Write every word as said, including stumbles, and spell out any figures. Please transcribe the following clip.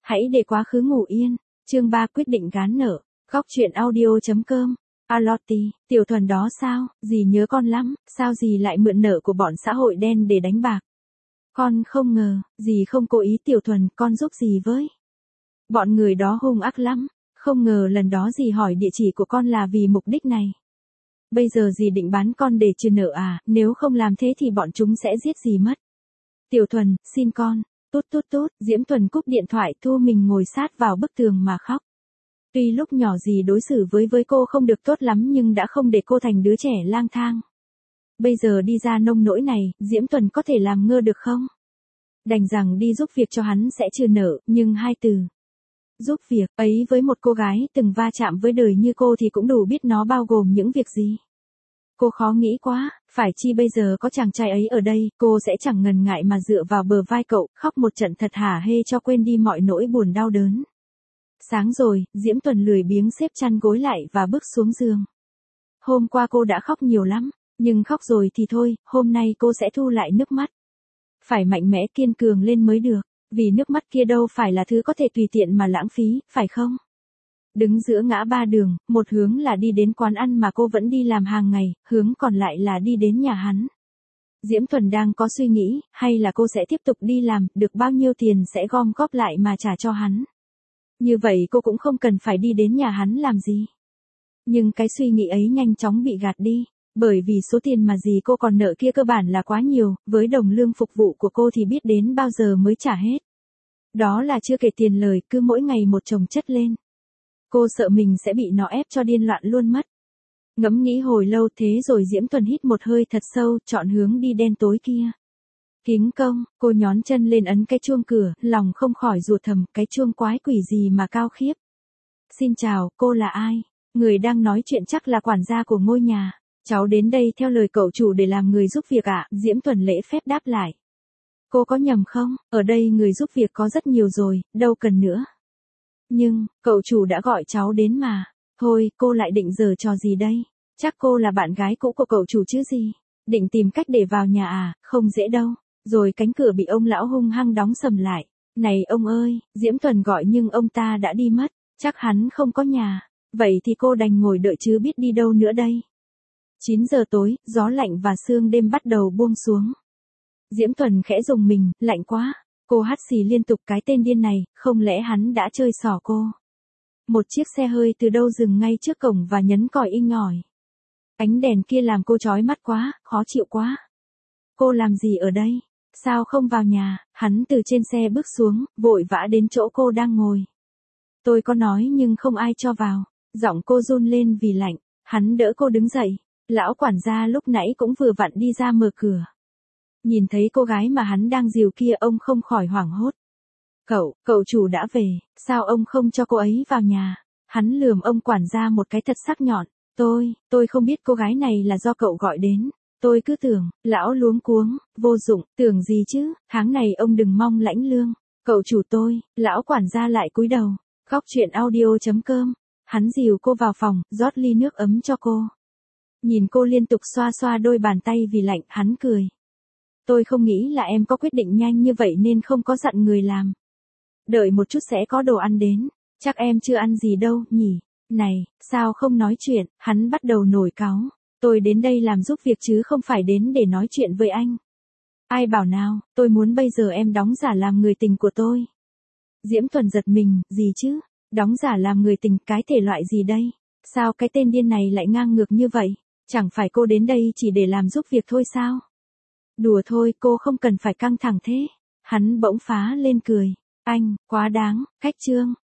Hãy để quá khứ ngủ yên. Chương ba quyết định gán nợ. Góc truyện audio.com. Alotti, Tiểu Thuần đó sao, dì nhớ con lắm, sao dì lại mượn nợ của bọn xã hội đen để đánh bạc? Con không ngờ, dì không cố ý Tiểu Thuần, con giúp dì với. Bọn người đó hung ác lắm, không ngờ lần đó dì hỏi địa chỉ của con là vì mục đích này. Bây giờ dì định bán con để trừ nợ à, nếu không làm thế thì bọn chúng sẽ giết dì mất. Tiểu Thuần, xin con. Tút tút tút, Diễm Thuần cúp điện thoại, thu mình ngồi sát vào bức tường mà khóc. Tuy lúc nhỏ dì đối xử với với cô không được tốt lắm nhưng đã không để cô thành đứa trẻ lang thang. Bây giờ đi ra nông nỗi này, Diễm Thuần có thể làm ngơ được không? Đành rằng đi giúp việc cho hắn sẽ trừ nợ, nhưng hai từ giúp việc ấy với một cô gái từng va chạm với đời như cô thì cũng đủ biết nó bao gồm những việc gì. Cô khó nghĩ quá, phải chi bây giờ có chàng trai ấy ở đây, cô sẽ chẳng ngần ngại mà dựa vào bờ vai cậu, khóc một trận thật hả hê cho quên đi mọi nỗi buồn đau đớn. Sáng rồi, Diễm Thuần lười biếng xếp chăn gối lại và bước xuống giường. Hôm qua cô đã khóc nhiều lắm, nhưng khóc rồi thì thôi, hôm nay cô sẽ thu lại nước mắt. Phải mạnh mẽ kiên cường lên mới được, vì nước mắt kia đâu phải là thứ có thể tùy tiện mà lãng phí, phải không? Đứng giữa ngã ba đường, một hướng là đi đến quán ăn mà cô vẫn đi làm hàng ngày, hướng còn lại là đi đến nhà hắn. Diễm Thuần đang có suy nghĩ, hay là cô sẽ tiếp tục đi làm, được bao nhiêu tiền sẽ gom góp lại mà trả cho hắn. Như vậy cô cũng không cần phải đi đến nhà hắn làm gì. Nhưng cái suy nghĩ ấy nhanh chóng bị gạt đi, bởi vì số tiền mà dì cô còn nợ kia cơ bản là quá nhiều, với đồng lương phục vụ của cô thì biết đến bao giờ mới trả hết. Đó là chưa kể tiền lời, cứ mỗi ngày một chồng chất lên. Cô sợ mình sẽ bị nó ép cho điên loạn luôn mất. Ngẫm nghĩ hồi lâu thế rồi Diễm Thuần hít một hơi thật sâu, chọn hướng đi đen tối kia. Kính công, cô nhón chân lên ấn cái chuông cửa, lòng không khỏi rủa thầm, cái chuông quái quỷ gì mà cao khiếp. Xin chào, cô là ai? Người đang nói chuyện chắc là quản gia của ngôi nhà. Cháu đến đây theo lời cậu chủ để làm người giúp việc ạ, à? Diễm Thuần lễ phép đáp lại. Cô có nhầm không? Ở đây người giúp việc có rất nhiều rồi, đâu cần nữa. Nhưng, cậu chủ đã gọi cháu đến mà. Thôi, cô lại định giở trò gì đây? Chắc cô là bạn gái cũ của cậu chủ chứ gì? Định tìm cách để vào nhà à, không dễ đâu. Rồi cánh cửa bị ông lão hung hăng đóng sầm lại. Này ông ơi, Diễm Thuần gọi nhưng ông ta đã đi mất. Chắc hắn không có nhà. Vậy thì cô đành ngồi đợi chứ biết đi đâu nữa đây. chín giờ tối, gió lạnh và sương đêm bắt đầu buông xuống. Diễm Thuần khẽ rùng mình, lạnh quá. Cô hắt xì liên tục, cái tên điên này, không lẽ hắn đã chơi xỏ cô. Một chiếc xe hơi từ đâu dừng ngay trước cổng và nhấn còi inh ỏi. Ánh đèn kia làm cô chói mắt quá, khó chịu quá. Cô làm gì ở đây? Sao không vào nhà? Hắn từ trên xe bước xuống, vội vã đến chỗ cô đang ngồi. Tôi có nói nhưng không ai cho vào. Giọng cô run lên vì lạnh. Hắn đỡ cô đứng dậy. Lão quản gia lúc nãy cũng vừa vặn đi ra mở cửa. Nhìn thấy cô gái mà hắn đang dìu kia ông không khỏi hoảng hốt. Cậu, cậu chủ đã về, sao ông không cho cô ấy vào nhà? Hắn lườm ông quản gia một cái thật sắc nhọn. Tôi, tôi không biết cô gái này là do cậu gọi đến. Tôi cứ tưởng, lão luống cuống, vô dụng, tưởng gì chứ, tháng này ông đừng mong lãnh lương. Cậu chủ tôi, lão quản gia lại cúi đầu. Góc truyện audio.com. Hắn dìu cô vào phòng, rót ly nước ấm cho cô. Nhìn cô liên tục xoa xoa đôi bàn tay vì lạnh, hắn cười. Tôi không nghĩ là em có quyết định nhanh như vậy nên không có dặn người làm. Đợi một chút sẽ có đồ ăn đến. Chắc em chưa ăn gì đâu, nhỉ? Này, sao không nói chuyện? Hắn bắt đầu nổi cáu. Tôi đến đây làm giúp việc chứ không phải đến để nói chuyện với anh. Ai bảo nào, tôi muốn bây giờ em đóng giả làm người tình của tôi. Diễm Thuần giật mình, gì chứ? Đóng giả làm người tình, cái thể loại gì đây? Sao cái tên điên này lại ngang ngược như vậy? Chẳng phải cô đến đây chỉ để làm giúp việc thôi sao? Đùa thôi, cô không cần phải căng thẳng thế. Hắn bỗng phá lên cười. Anh, quá đáng, khách trương.